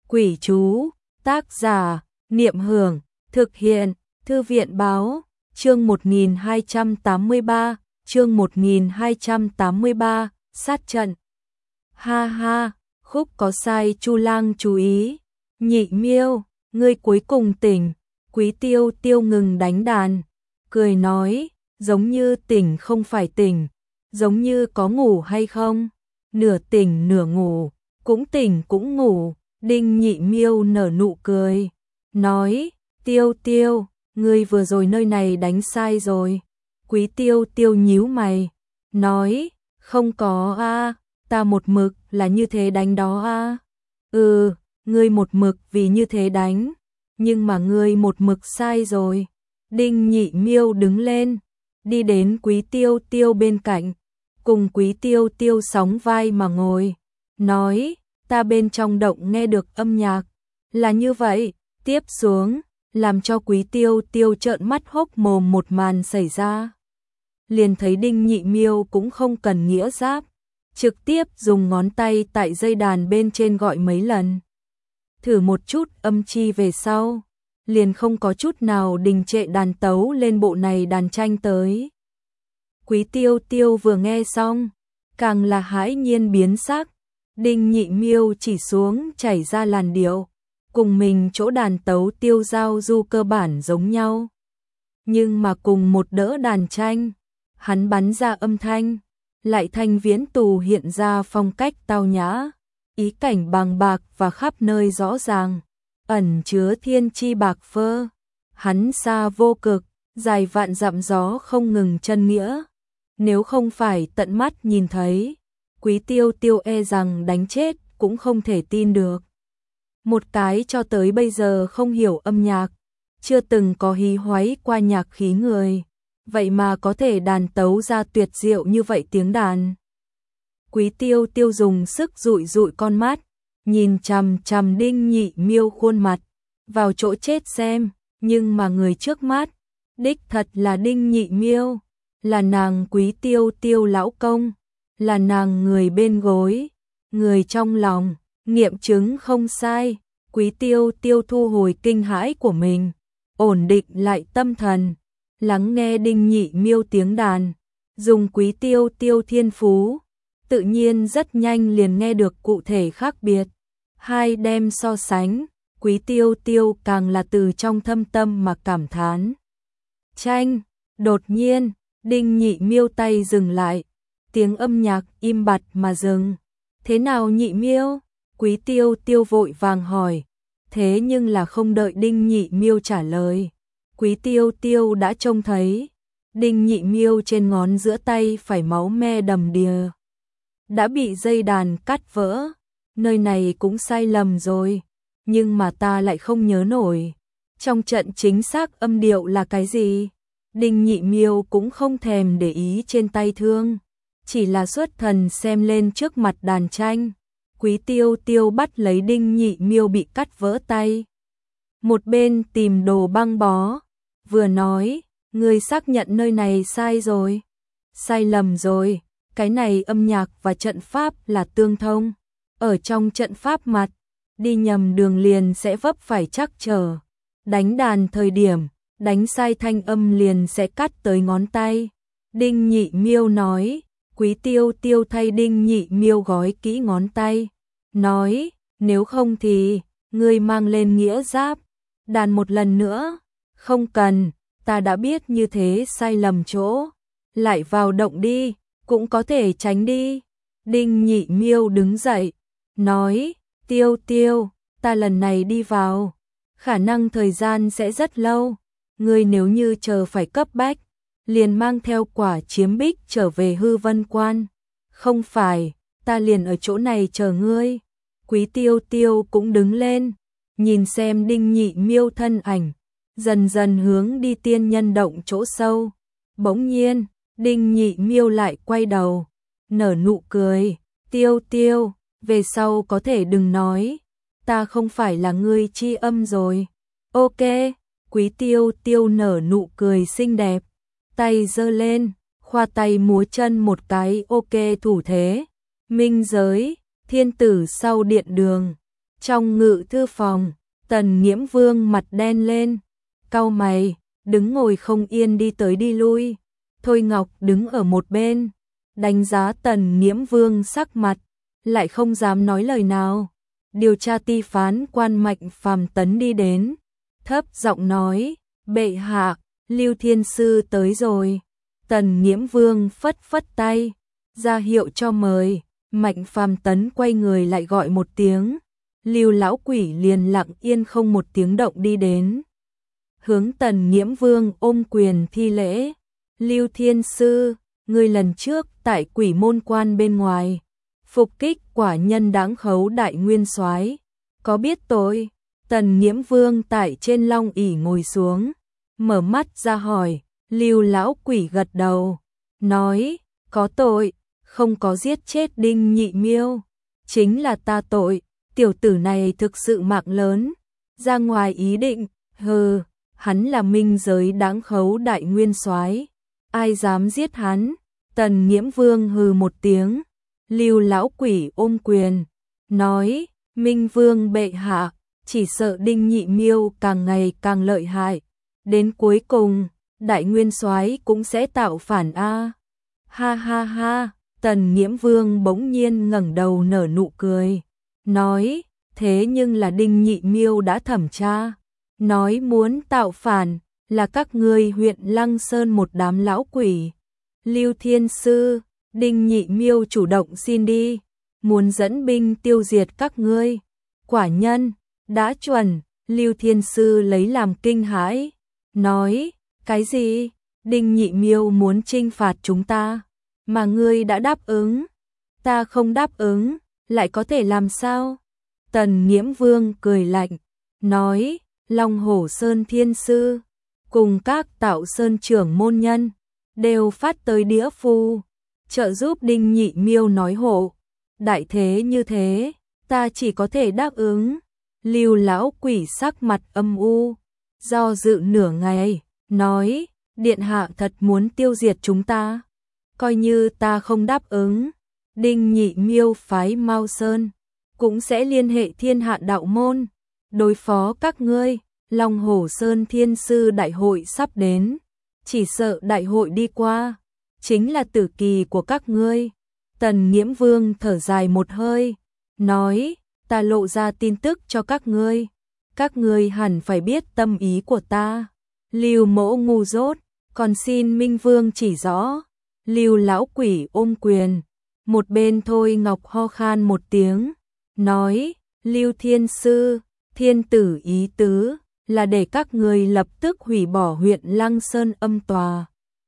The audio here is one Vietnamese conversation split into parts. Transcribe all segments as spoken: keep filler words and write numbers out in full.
Quỷ chú, tác giả, Niệm Hưởng, thực hiện, Thư viện báo, chương một nghìn hai trăm tám mươi ba, chương một nghìn hai trăm tám mươi ba, sát trận. Ha ha, khúc có sai Chu Lang chú ý. Nhị Miêu, ngươi cuối cùng tỉnh. Quý Tiêu Tiêu ngừng đánh đàn, cười nói, giống như tỉnh không phải tỉnh, giống như có ngủ hay không, nửa tỉnh nửa ngủ, cũng tỉnh cũng ngủ. Đinh Nhị Miêu nở nụ cười, nói, Tiêu Tiêu, ngươi vừa rồi nơi này đánh sai rồi. Quý Tiêu Tiêu nhíu mày, nói, không có a, ta một mực là như thế đánh đó a. Ừ, ngươi một mực vì như thế đánh, nhưng mà ngươi một mực sai rồi. Đinh Nhị Miêu đứng lên, đi đến Quý Tiêu Tiêu bên cạnh, cùng Quý Tiêu Tiêu sóng vai mà ngồi, nói, ta bên trong động nghe được âm nhạc, là như vậy. Tiếp xuống, làm cho Quý Tiêu Tiêu trợn mắt hốc mồm một màn xảy ra. Liền thấy Đinh Nhị Miêu cũng không cần nghĩa giáp, trực tiếp dùng ngón tay tại dây đàn bên trên gọi mấy lần. Thử một chút âm chi về sau, liền không có chút nào đình trệ đàn tấu lên bộ này đàn tranh tới. Quý Tiêu Tiêu vừa nghe xong, càng là hãi nhiên biến sắc. Đinh Nhị Miêu chỉ xuống chảy ra làn điệu, cùng mình chỗ đàn tấu tiêu giao du cơ bản giống nhau. Nhưng mà cùng một đỡ đàn tranh, hắn bắn ra âm thanh, lại thanh viễn tù hiện ra phong cách tao nhã, ý cảnh bàng bạc và khắp nơi rõ ràng, ẩn chứa thiên chi bạc phơ. Hắn xa vô cực, dài vạn dặm gió không ngừng chân nghĩa. Nếu không phải tận mắt nhìn thấy, Quý Tiêu Tiêu e rằng đánh chết cũng không thể tin được. Một cái cho tới bây giờ không hiểu âm nhạc, chưa từng có hí hoáy qua nhạc khí người, vậy mà có thể đàn tấu ra tuyệt diệu như vậy tiếng đàn. Quý Tiêu Tiêu dùng sức dụi dụi con mắt, nhìn chằm chằm Đinh Nhị Miêu khuôn mặt, vào chỗ chết xem, nhưng mà người trước mắt, đích thật là Đinh Nhị Miêu, là nàng Quý Tiêu Tiêu lão công, là nàng người bên gối, người trong lòng, nghiệm chứng không sai. Quý Tiêu Tiêu thu hồi kinh hãi của mình, ổn định lại tâm thần, lắng nghe Đinh Nhị Miêu tiếng đàn, dùng Quý Tiêu Tiêu thiên phú, tự nhiên rất nhanh liền nghe được cụ thể khác biệt. Hai đem so sánh, Quý Tiêu Tiêu càng là từ trong thâm tâm mà cảm thán. Tranh, đột nhiên, Đinh Nhị Miêu tay dừng lại, tiếng âm nhạc im bặt mà dừng. Thế nào Nhị Miêu? Quý Tiêu Tiêu vội vàng hỏi. Thế nhưng là không đợi Đinh Nhị Miêu trả lời, Quý Tiêu Tiêu đã trông thấy Đinh Nhị Miêu trên ngón giữa tay phải máu me đầm đìa, đã bị dây đàn cắt vỡ. Nơi này cũng sai lầm rồi, nhưng mà ta lại không nhớ nổi trong trận chính xác âm điệu là cái gì. Đinh Nhị Miêu cũng không thèm để ý trên tay thương, chỉ là xuất thần xem lên trước mặt đàn tranh. Quý Tiêu Tiêu bắt lấy Đinh Nhị Miêu bị cắt vỡ tay, một bên tìm đồ băng bó, vừa nói, ngươi xác nhận nơi này sai rồi, sai lầm rồi, cái này âm nhạc và trận pháp là tương thông, ở trong trận pháp mặt, đi nhầm đường liền sẽ vấp phải trắc trở, đánh đàn thời điểm, đánh sai thanh âm liền sẽ cắt tới ngón tay. Đinh Nhị Miêu nói. Quý Tiêu Tiêu thay Đinh Nhị Miêu gói kỹ ngón tay, nói, nếu không thì, ngươi mang lên nghĩa giáp, đàn một lần nữa. Không cần, ta đã biết như thế sai lầm chỗ, lại vào động đi, cũng có thể tránh đi. Đinh Nhị Miêu đứng dậy, nói, Tiêu Tiêu, ta lần này đi vào, khả năng thời gian sẽ rất lâu, ngươi nếu như chờ phải cấp bách, liền mang theo quả chiếm bích trở về Hư Vân Quan. Không phải, ta liền ở chỗ này chờ ngươi. Quý Tiêu Tiêu cũng đứng lên, nhìn xem Đinh Nhị Miêu thân ảnh, dần dần hướng đi tiên nhân động chỗ sâu. Bỗng nhiên, Đinh Nhị Miêu lại quay đầu, nở nụ cười, Tiêu Tiêu, về sau có thể đừng nói, ta không phải là ngươi chi âm rồi. Ok, Quý Tiêu Tiêu nở nụ cười xinh đẹp, tay giơ lên, khoa tay múa chân một cái ok thủ thế. Minh giới, thiên tử sau điện đường, Trong ngự thư phòng, Tần Nghiễm Vương mặt đen lên, cau mày, đứng ngồi không yên đi tới đi lui. Thôi Ngọc đứng ở một bên, đánh giá Tần Nghiễm Vương sắc mặt, lại không dám nói lời nào. Điều tra ty phán quan Mạnh Phàm Tấn đi đến, thấp giọng nói, bệ hạ, Lưu Thiên Sư tới rồi. Tần Nghiễm Vương phất phất tay, ra hiệu cho mời. Mạnh Phàm Tấn quay người lại gọi một tiếng, Lưu lão quỷ liền lặng yên không một tiếng động đi đến. Hướng Tần Nghiễm Vương ôm quyền thi lễ, Lưu Thiên Sư, ngươi lần trước tại Quỷ Môn Quan bên ngoài, phục kích quả nhân đáng khấu đại nguyên soái, có biết tôi? Tần Nghiễm Vương tại trên long ỷ ngồi xuống, mở mắt ra hỏi, Lưu lão quỷ gật đầu, nói, có tội, không có giết chết Đinh Nhị Miêu, chính là ta tội, tiểu tử này thực sự mạng lớn, ra ngoài ý định, hừ, hắn là minh giới đáng khấu đại nguyên soái, ai dám giết hắn? Tần Nghiễm Vương hừ một tiếng, Lưu lão quỷ ôm quyền, nói, Minh Vương bệ hạ, chỉ sợ Đinh Nhị Miêu càng ngày càng lợi hại, đến cuối cùng, đại nguyên soái cũng sẽ tạo phản a. Ha ha ha, Tần Nghiễm Vương bỗng nhiên ngẩng đầu nở nụ cười, nói, thế nhưng là Đinh Nhị Miêu đã thẩm tra, nói muốn tạo phản, là các ngươi huyện Lăng Sơn một đám lão quỷ. Lưu Thiên Sư, Đinh Nhị Miêu chủ động xin đi, muốn dẫn binh tiêu diệt các ngươi. Quả nhân, đã chuẩn, Lưu Thiên Sư lấy làm kinh hãi, nói, cái gì? Đinh Nhị Miêu muốn trinh phạt chúng ta, mà ngươi đã đáp ứng. Ta không đáp ứng, lại có thể làm sao? Tần Nghiễm Vương cười lạnh, nói, Long Hổ Sơn Thiên Sư, cùng các Tạo Sơn trưởng môn nhân, đều phát tới đĩa phu, trợ giúp Đinh Nhị Miêu nói hộ. Đại thế như thế, ta chỉ có thể đáp ứng. Lưu lão quỷ sắc mặt âm u, do dự nửa ngày, nói, điện hạ thật muốn tiêu diệt chúng ta, coi như ta không đáp ứng, Đinh Nhị Miêu phái Mao Sơn cũng sẽ liên hệ Thiên Hạ đạo môn đối phó các ngươi. Long Hổ Sơn Thiên Sư đại hội sắp đến, chỉ sợ đại hội đi qua chính là tử kỳ của các ngươi. Tần Nghiễm Vương thở dài một hơi, nói, ta lộ ra tin tức cho các ngươi, các ngươi hẳn phải biết tâm ý của ta. Lưu mỗ ngu dốt, còn xin Minh Vương chỉ rõ. Lưu lão quỷ ôm quyền, một bên Thôi Ngọc ho khan một tiếng, nói, Lưu Thiên Sư, thiên tử ý tứ là để các ngươi lập tức hủy bỏ huyện Lăng Sơn âm tòa,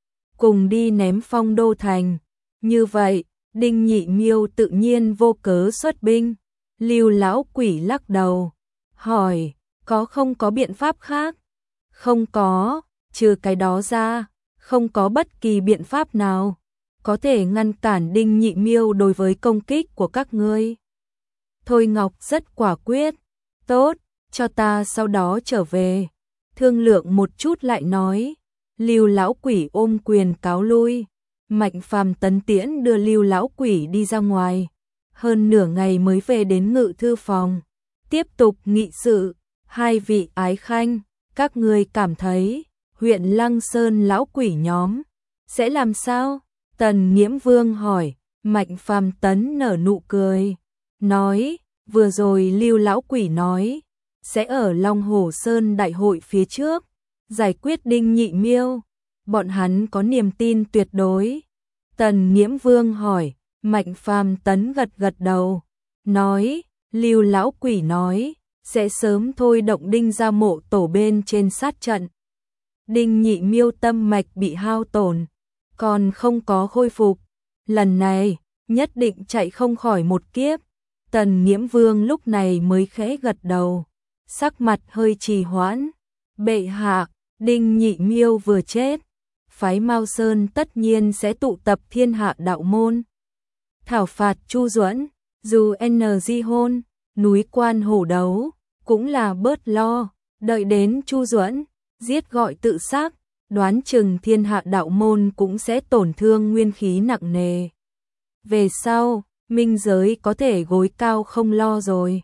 cùng đi ném Phong Đô thành. Như vậy, Đinh Nhị Miêu tự nhiên vô cớ xuất binh. Lưu lão quỷ lắc đầu, hỏi, có không có biện pháp khác? Không có, trừ cái đó ra, không có bất kỳ biện pháp nào có thể ngăn cản Đinh Nhị Miêu đối với công kích của các ngươi. Thôi Ngọc rất quả quyết, tốt, cho ta sau đó trở về, thương lượng một chút lại nói. Lưu lão quỷ ôm quyền cáo lui. Mạnh Phàm Tấn tiễn đưa Lưu lão quỷ đi ra ngoài, hơn nửa ngày mới về đến ngự thư phòng, tiếp tục nghị sự. Hai vị ái khanh, các ngươi cảm thấy huyện Lăng Sơn lão quỷ nhóm sẽ làm sao? Tần Nghiễm Vương hỏi. Mạnh Phàm Tấn nở nụ cười, nói, vừa rồi Lưu lão quỷ nói sẽ ở Long Hổ Sơn đại hội phía trước giải quyết Đinh Nhị Miêu, bọn hắn có niềm tin tuyệt đối. Tần Nghiễm Vương hỏi. Mạnh Phàm Tấn gật gật đầu, nói, Lưu lão quỷ nói sẽ sớm thôi động Đinh gia mộ tổ bên trên sát trận. Đinh Nhị Miêu tâm mạch bị hao tổn, còn không có khôi phục, lần này nhất định chạy không khỏi một kiếp. Tần Nghiễm Vương lúc này mới khẽ gật đầu, sắc mặt hơi trì hoãn. Bệ hạ, Đinh Nhị Miêu vừa chết, phái Mao Sơn tất nhiên sẽ tụ tập Thiên Hạ đạo môn, thảo phạt Chu Duẫn. Dù en giê hôn, núi Quan hổ đấu, cũng là bớt lo, đợi đến Chu Duẫn giết gọi tự sát, đoán chừng Thiên Hạ đạo môn cũng sẽ tổn thương nguyên khí nặng nề. Về sau, minh giới có thể gối cao không lo rồi.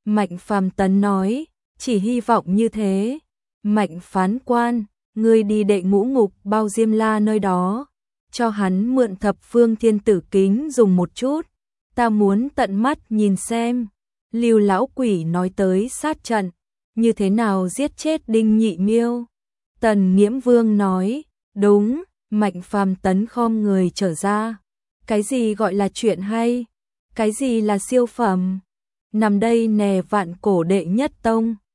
Mạnh Phàm Tấn nói, chỉ hy vọng như thế. Mạnh phán quan, ngươi đi đệ ngũ ngục Bao Diêm La nơi đó, cho hắn mượn thập phương thiên tử kính dùng một chút, ta muốn tận mắt nhìn xem. Lưu lão quỷ nói tới sát trận, như thế nào giết chết Đinh Nhị Miêu. Tần Nghiễm Vương nói, đúng. Mạnh Phàm Tấn khom người trở ra. Cái gì gọi là chuyện hay? Cái gì là siêu phẩm? Nằm đây nè vạn cổ đệ nhất tông.